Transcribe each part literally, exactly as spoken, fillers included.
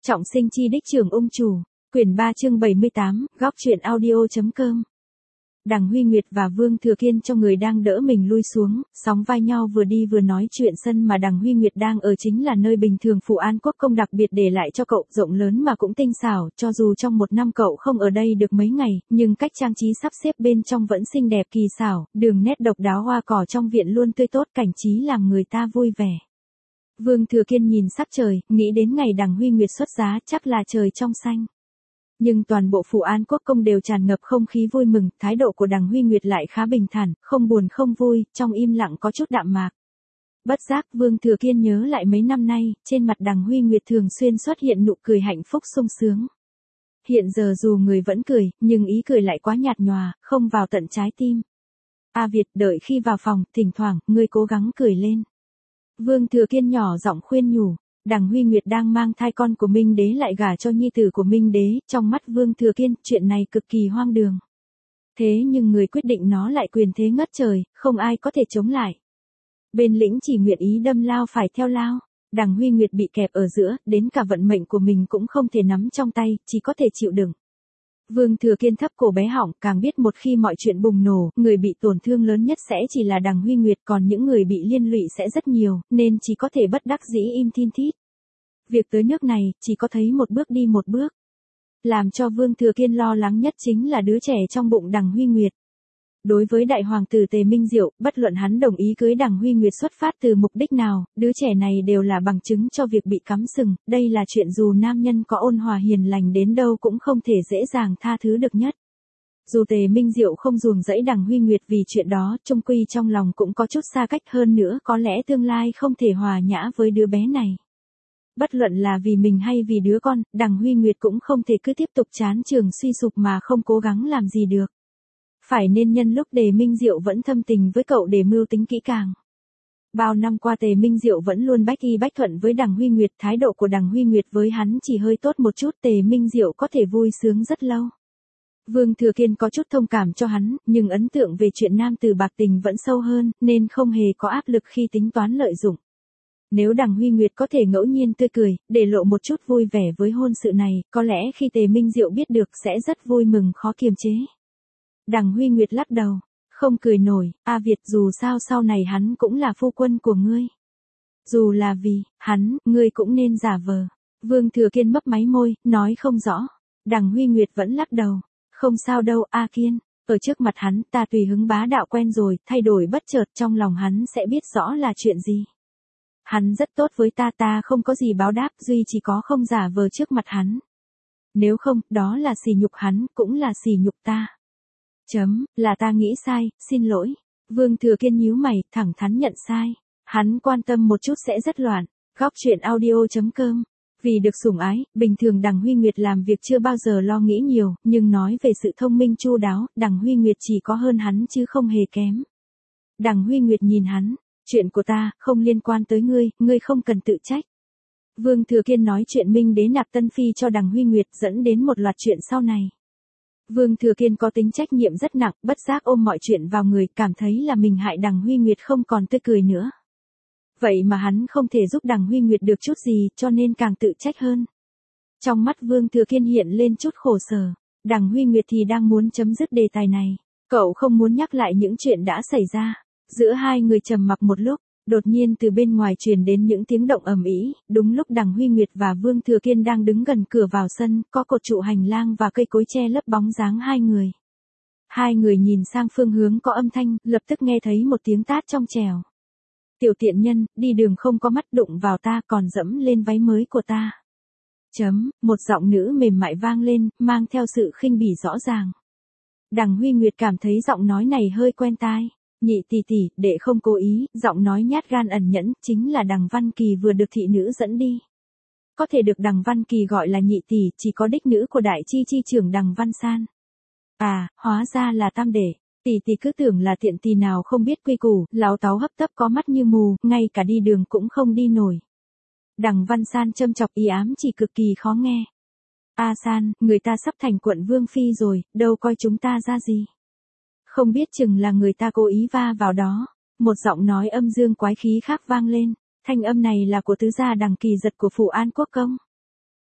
Trọng sinh chi đích trưởng ung chủ, quyển ba chương bảy mươi tám, góc truyện audio.com. Đằng Huy Nguyệt và Vương Thừa Kiên cho người đang đỡ mình lui xuống, sóng vai nhau vừa đi vừa nói chuyện. Sân mà Đằng Huy Nguyệt đang ở chính là nơi bình thường Phủ An Quốc công đặc biệt để lại cho cậu, rộng lớn mà cũng tinh xảo. Cho dù trong một năm cậu không ở đây được mấy ngày, nhưng cách trang trí sắp xếp bên trong vẫn xinh đẹp kỳ xảo, đường nét độc đáo, hoa cỏ trong viện luôn tươi tốt, cảnh trí làm người ta vui vẻ. Vương Thừa Kiên nhìn sắc trời, nghĩ đến ngày Đằng Huy Nguyệt xuất giá, chắc là trời trong xanh. Nhưng toàn bộ Phủ An Quốc công đều tràn ngập không khí vui mừng, thái độ của Đằng Huy Nguyệt lại khá bình thản, không buồn không vui, trong im lặng có chút đạm mạc. Bất giác, Vương Thừa Kiên nhớ lại mấy năm nay, trên mặt Đằng Huy Nguyệt thường xuyên xuất hiện nụ cười hạnh phúc sung sướng. Hiện giờ dù người vẫn cười, nhưng ý cười lại quá nhạt nhòa, không vào tận trái tim. A Việt, đợi khi vào phòng, thỉnh thoảng, ngươi cố gắng cười lên. Vương Thừa Kiên nhỏ giọng khuyên nhủ. Đằng Huy Nguyệt đang mang thai con của Minh Đế lại gả cho nhi tử của Minh Đế, trong mắt Vương Thừa Kiên, chuyện này cực kỳ hoang đường. Thế nhưng người quyết định nó lại quyền thế ngất trời, không ai có thể chống lại. Bên lĩnh chỉ nguyện ý đâm lao phải theo lao, Đằng Huy Nguyệt bị kẹp ở giữa, đến cả vận mệnh của mình cũng không thể nắm trong tay, chỉ có thể chịu đựng. Vương Thừa Kiên thấp cổ bé họng, càng biết một khi mọi chuyện bùng nổ, người bị tổn thương lớn nhất sẽ chỉ là Đằng Huy Nguyệt, còn những người bị liên lụy sẽ rất nhiều, nên chỉ có thể bất đắc dĩ im thin thít. Việc tới nước này, chỉ có thấy một bước đi một bước. Làm cho Vương Thừa Kiên lo lắng nhất chính là đứa trẻ trong bụng Đằng Huy Nguyệt. Đối với đại hoàng tử Tề Minh Diệu, bất luận hắn đồng ý cưới Đằng Huy Nguyệt xuất phát từ mục đích nào, đứa trẻ này đều là bằng chứng cho việc bị cắm sừng, đây là chuyện dù nam nhân có ôn hòa hiền lành đến đâu cũng không thể dễ dàng tha thứ được nhất. Dù Tề Minh Diệu không ruồng rẫy Đằng Huy Nguyệt vì chuyện đó, chung quy trong lòng cũng có chút xa cách, hơn nữa có lẽ tương lai không thể hòa nhã với đứa bé này. Bất luận là vì mình hay vì đứa con, Đằng Huy Nguyệt cũng không thể cứ tiếp tục chán trường suy sụp mà không cố gắng làm gì được. Phải nên nhân lúc Tề Minh Diệu vẫn thâm tình với cậu để mưu tính kỹ càng. Bao năm qua Tề Minh Diệu vẫn luôn bách y bách thuận với Đằng Huy Nguyệt, thái độ của Đằng Huy Nguyệt với hắn chỉ hơi tốt một chút, Tề Minh Diệu có thể vui sướng rất lâu. Vương Thừa Kiên có chút thông cảm cho hắn, nhưng ấn tượng về chuyện nam tử bạc tình vẫn sâu hơn, nên không hề có áp lực khi tính toán lợi dụng. Nếu Đằng Huy Nguyệt có thể ngẫu nhiên tươi cười, để lộ một chút vui vẻ với hôn sự này, có lẽ khi Tề Minh Diệu biết được sẽ rất vui mừng khó kiềm chế. Đằng Huy Nguyệt lắc đầu, không cười nổi. A Việt, dù sao sau này hắn cũng là phu quân của ngươi. Dù là vì hắn, ngươi cũng nên giả vờ. Vương Thừa Kiên mấp máy môi, nói không rõ. Đằng Huy Nguyệt vẫn lắc đầu, không sao đâu A Kiên, ở trước mặt hắn ta tùy hứng bá đạo quen rồi, thay đổi bất chợt trong lòng hắn sẽ biết rõ là chuyện gì. Hắn rất tốt với ta, ta không có gì báo đáp, duy chỉ có không giả vờ trước mặt hắn. Nếu không, đó là sỉ nhục hắn, cũng là sỉ nhục ta. Chấm, là ta nghĩ sai, xin lỗi. Vương Thừa Kiên nhíu mày, thẳng thắn nhận sai. Hắn quan tâm một chút sẽ rất loạn. Góc truyện audio.com. Vì được sủng ái, bình thường Đằng Huy Nguyệt làm việc chưa bao giờ lo nghĩ nhiều, nhưng nói về sự thông minh chu đáo, Đằng Huy Nguyệt chỉ có hơn hắn chứ không hề kém. Đằng Huy Nguyệt nhìn hắn, chuyện của ta, không liên quan tới ngươi, ngươi không cần tự trách. Vương Thừa Kiên nói chuyện Minh Đế nạp Tân Phi cho Đằng Huy Nguyệt dẫn đến một loạt chuyện sau này. Vương Thừa Kiên có tính trách nhiệm rất nặng, bất giác ôm mọi chuyện vào người, cảm thấy là mình hại Đằng Huy Nguyệt không còn tươi cười nữa. Vậy mà hắn không thể giúp Đằng Huy Nguyệt được chút gì, cho nên càng tự trách hơn. Trong mắt Vương Thừa Kiên hiện lên chút khổ sở. Đằng Huy Nguyệt thì đang muốn chấm dứt đề tài này. Cậu không muốn nhắc lại những chuyện đã xảy ra. Giữa hai người trầm mặc một lúc, đột nhiên từ bên ngoài truyền đến những tiếng động ầm ĩ. Đúng lúc Đằng Huy Nguyệt và Vương Thừa Kiên đang đứng gần cửa vào sân, có cột trụ hành lang và cây cối che lấp bóng dáng hai người. Hai người nhìn sang phương hướng có âm thanh, lập tức nghe thấy một tiếng tát trong trẻo. Tiểu tiện nhân, đi đường không có mắt, đụng vào ta còn dẫm lên váy mới của ta. Chấm, một giọng nữ mềm mại vang lên, mang theo sự khinh bỉ rõ ràng. Đằng Huy Nguyệt cảm thấy giọng nói này hơi quen tai. Nhị tỷ tỷ, đệ không cố ý, giọng nói nhát gan ẩn nhẫn, chính là Đằng Văn Kỳ vừa được thị nữ dẫn đi. Có thể được Đằng Văn Kỳ gọi là nhị tỷ, chỉ có đích nữ của đại chi chi trưởng Đằng Văn San. À, hóa ra là tam đệ, tỷ tỷ cứ tưởng là tiện tỳ nào không biết quy củ, láo táo hấp tấp có mắt như mù, ngay cả đi đường cũng không đi nổi. Đằng Văn San châm chọc ý ám chỉ cực kỳ khó nghe. A San, người ta sắp thành quận vương phi rồi, đâu coi chúng ta ra gì. Không biết chừng là người ta cố ý va vào đó. Một giọng nói âm dương quái khí khác vang lên. Thanh âm này là của tứ gia Đằng Kỳ Giật của Phủ An Quốc công.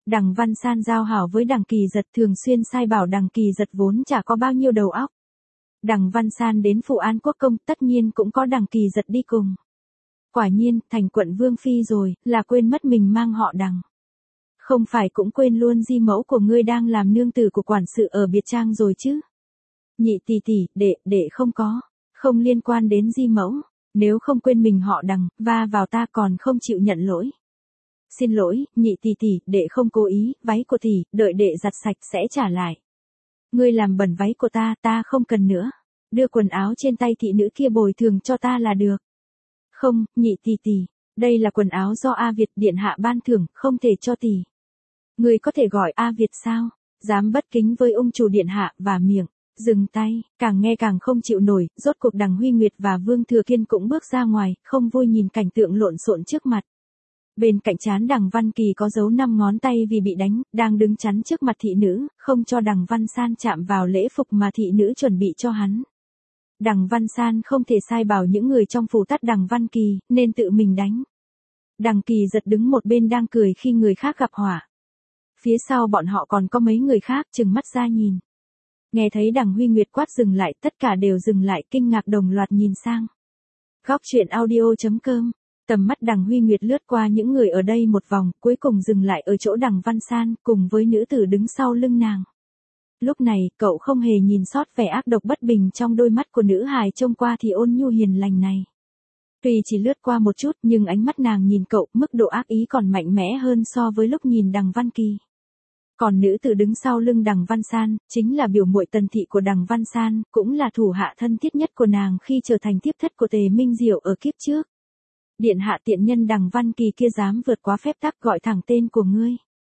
Đằng Văn San giao hảo với Đằng Kỳ Giật, thường xuyên sai bảo Đằng Kỳ Giật vốn chả có bao nhiêu đầu óc. Đằng Văn San đến Phụ An Quốc công, tất nhiên cũng có Đằng Kỳ Giật đi cùng. Quả nhiên, thành quận vương phi rồi, là quên mất mình mang họ Đằng. Không phải cũng quên luôn di mẫu của ngươi đang làm nương tử của quản sự ở biệt trang rồi chứ? Nhị tỷ tỷ, đệ, đệ không có, không liên quan đến di mẫu. Nếu không quên mình họ Đằng, va vào ta còn không chịu nhận lỗi. Xin lỗi, nhị tỷ tỷ, đệ không cố ý, váy của tỷ, đợi đệ giặt sạch sẽ trả lại. Ngươi làm bẩn váy của ta, ta không cần nữa. Đưa quần áo trên tay thị nữ kia bồi thường cho ta là được. Không, nhị tỷ tỷ, đây là quần áo do A Việt điện hạ ban thưởng, không thể cho tỷ. Ngươi có thể gọi A Việt sao? Dám bất kính với ông chủ điện hạ, và miệng. Dừng tay, càng nghe càng không chịu nổi, rốt cuộc Đằng Huy Nguyệt và Vương Thừa Kiên cũng bước ra ngoài, không vui nhìn cảnh tượng lộn xộn trước mặt. Bên cạnh trán Đằng Văn Kỳ có dấu năm ngón tay vì bị đánh, đang đứng chắn trước mặt thị nữ, không cho Đằng Văn San chạm vào lễ phục mà thị nữ chuẩn bị cho hắn. Đằng Văn San không thể sai bảo những người trong phủ tắt Đằng Văn Kỳ, nên tự mình đánh. Đằng Kỳ Giật đứng một bên đang cười khi người khác gặp họa. Phía sau bọn họ còn có mấy người khác trừng mắt ra nhìn. Nghe thấy Đằng Huy Nguyệt quát dừng lại, tất cả đều dừng lại, kinh ngạc đồng loạt nhìn sang. Góc truyện audio chấm com. Tầm mắt Đằng Huy Nguyệt lướt qua những người ở đây một vòng, cuối cùng dừng lại ở chỗ Đằng Văn San, cùng với nữ tử đứng sau lưng nàng. Lúc này, cậu không hề nhìn sót vẻ ác độc bất bình trong đôi mắt của nữ hài trông qua thì ôn nhu hiền lành này. Tuy chỉ lướt qua một chút, nhưng ánh mắt nàng nhìn cậu, mức độ ác ý còn mạnh mẽ hơn so với lúc nhìn Đằng Văn Kỳ. Còn nữ tử đứng sau lưng Đằng Văn San, chính là biểu muội Tần thị của Đằng Văn San, cũng là thủ hạ thân thiết nhất của nàng khi trở thành tiếp thất của Tề Minh Diệu ở kiếp trước. Điện hạ tiện nhân Đằng Văn Kỳ kia dám vượt quá phép tắc gọi thẳng tên của ngươi.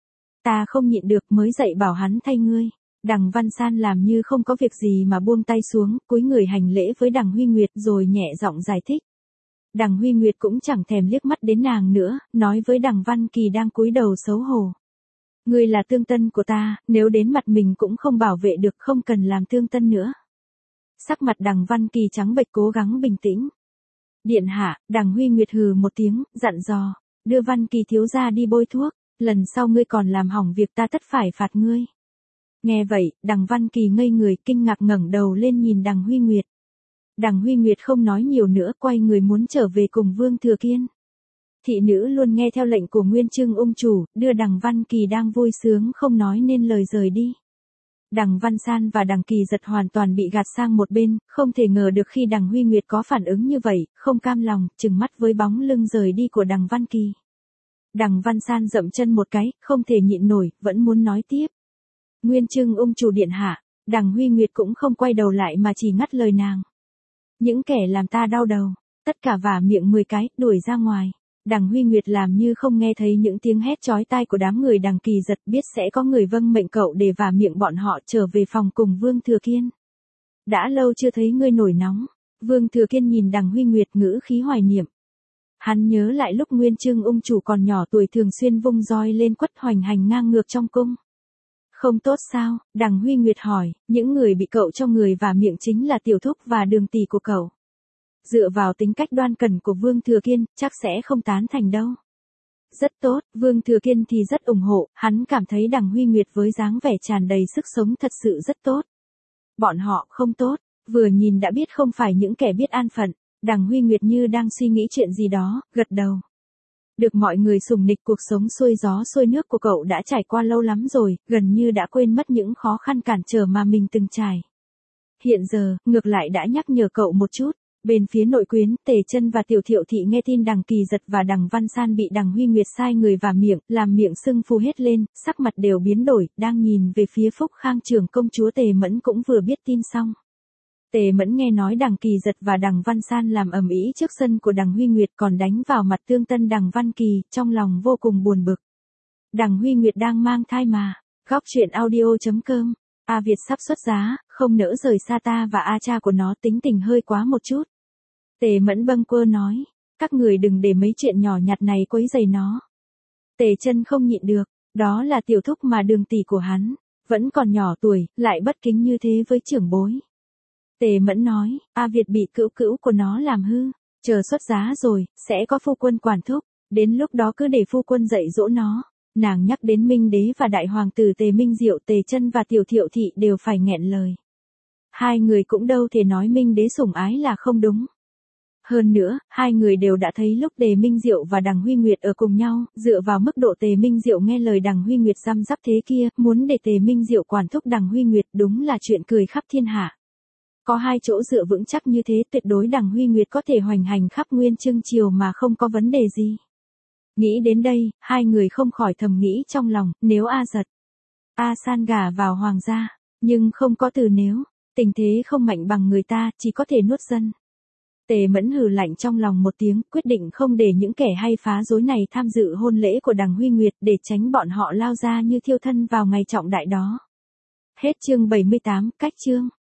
Ta không nhịn được mới dạy bảo hắn thay ngươi. Đằng Văn San làm như không có việc gì mà buông tay xuống, cúi người hành lễ với Đằng Huy Nguyệt rồi nhẹ giọng giải thích. Đằng Huy Nguyệt cũng chẳng thèm liếc mắt đến nàng nữa, nói với Đằng Văn Kỳ đang cúi đầu xấu hổ. Ngươi là tương tân của ta, nếu đến mặt mình cũng không bảo vệ được, không cần làm tương tân nữa. Sắc mặt Đằng Văn Kỳ trắng bệch cố gắng bình tĩnh. Điện hạ, Đằng Huy Nguyệt hừ một tiếng, dặn dò, đưa Văn Kỳ thiếu gia đi bôi thuốc, lần sau ngươi còn làm hỏng việc ta tất phải phạt ngươi. Nghe vậy, Đằng Văn Kỳ ngây người, kinh ngạc ngẩng đầu lên nhìn Đằng Huy Nguyệt. Đằng Huy Nguyệt không nói nhiều nữa, quay người muốn trở về cùng Vương Thừa Kiên. Thị nữ luôn nghe theo lệnh của Nguyên Trưng ung chủ, đưa Đằng Văn Kỳ đang vui sướng không nói nên lời rời đi. Đằng Văn San và Đằng Kỳ Giật hoàn toàn bị gạt sang một bên, không thể ngờ được khi Đằng Huy Nguyệt có phản ứng như vậy, không cam lòng, trừng mắt với bóng lưng rời đi của Đằng Văn Kỳ. Đằng Văn San dậm chân một cái, không thể nhịn nổi, vẫn muốn nói tiếp. Nguyên Trưng ung chủ điện hạ, Đằng Huy Nguyệt cũng không quay đầu lại mà chỉ ngắt lời nàng. Những kẻ làm ta đau đầu, tất cả vả miệng mười cái, đuổi ra ngoài. Đằng Huy Nguyệt làm như không nghe thấy những tiếng hét chói tai của đám người Đằng Kỳ Giật, biết sẽ có người vâng mệnh cậu để vả miệng bọn họ, trở về phòng cùng Vương Thừa Kiên. Đã lâu chưa thấy ngươi nổi nóng. Vương Thừa Kiên nhìn Đằng Huy Nguyệt ngữ khí hoài niệm. Hắn nhớ lại lúc Nguyên Trưng ung chủ còn nhỏ tuổi thường xuyên vung roi lên quất hoành hành ngang ngược trong cung. Không tốt sao? Đằng Huy Nguyệt hỏi, những người bị cậu cho người vả miệng chính là tiểu thúc và đường tỷ của cậu. Dựa vào tính cách đoan cẩn của Vương Thừa Kiên, chắc sẽ không tán thành đâu. Rất tốt, Vương Thừa Kiên thì rất ủng hộ, hắn cảm thấy Đằng Huy Nguyệt với dáng vẻ tràn đầy sức sống thật sự rất tốt. Bọn họ không tốt, vừa nhìn đã biết không phải những kẻ biết an phận. Đằng Huy Nguyệt như đang suy nghĩ chuyện gì đó, gật đầu. Được mọi người sủng nịch, cuộc sống xuôi gió xuôi nước của cậu đã trải qua lâu lắm rồi, gần như đã quên mất những khó khăn cản trở mà mình từng trải. Hiện giờ, ngược lại đã nhắc nhở cậu một chút. Bên phía nội quyến, Tề Chân và Tiểu Thiệu Thị nghe tin Đằng Kỳ Giật và Đằng Văn San bị Đằng Huy Nguyệt sai người vả miệng, làm miệng sưng phù hết lên, sắc mặt đều biến đổi, đang nhìn về phía Phúc Khang trưởng công chúa Tề Mẫn cũng vừa biết tin xong. Tề Mẫn nghe nói Đằng Kỳ Giật và Đằng Văn San làm ầm ĩ trước sân của Đằng Huy Nguyệt còn đánh vào mặt tương tân Đằng Văn Kỳ, trong lòng vô cùng buồn bực. Đằng Huy Nguyệt đang mang thai mà. Góc truyện audio chấm com. A Việt sắp xuất giá, không nỡ rời xa ta và A cha của nó, tính tình hơi quá một chút. Tề Mẫn bâng quơ nói, các người đừng để mấy chuyện nhỏ nhặt này quấy rầy nó. Tề Chân không nhịn được, đó là tiểu thúc mà đường tỷ của hắn, vẫn còn nhỏ tuổi, lại bất kính như thế với trưởng bối. Tề Mẫn nói, A Việt bị cữu cữu của nó làm hư, chờ xuất giá rồi, sẽ có phu quân quản thúc, đến lúc đó cứ để phu quân dạy dỗ nó. Nàng nhắc đến Minh Đế và đại hoàng tử Tề Minh Diệu, Tề Chân và Tiểu Thiệu Thị đều phải nghẹn lời. Hai người cũng đâu thể nói Minh Đế sủng ái là không đúng. Hơn nữa, hai người đều đã thấy lúc Tề Minh Diệu và Đằng Huy Nguyệt ở cùng nhau, dựa vào mức độ Tề Minh Diệu nghe lời Đằng Huy Nguyệt răm rắp thế kia, muốn để Tề Minh Diệu quản thúc Đằng Huy Nguyệt đúng là chuyện cười khắp thiên hạ. Có hai chỗ dựa vững chắc như thế tuyệt đối Đằng Huy Nguyệt có thể hoành hành khắp Nguyên Chương Triều mà không có vấn đề gì. Nghĩ đến đây, hai người không khỏi thầm nghĩ trong lòng, nếu A Giật, A San gả vào hoàng gia, nhưng không có từ nếu, tình thế không mạnh bằng người ta, chỉ có thể nuốt dân. Tề Mẫn hừ lạnh trong lòng một tiếng, quyết định không để những kẻ hay phá rối này tham dự hôn lễ của Đằng Huy Nguyệt để tránh bọn họ lao ra như thiêu thân vào ngày trọng đại đó. Hết chương bảy mươi tám, cách chương.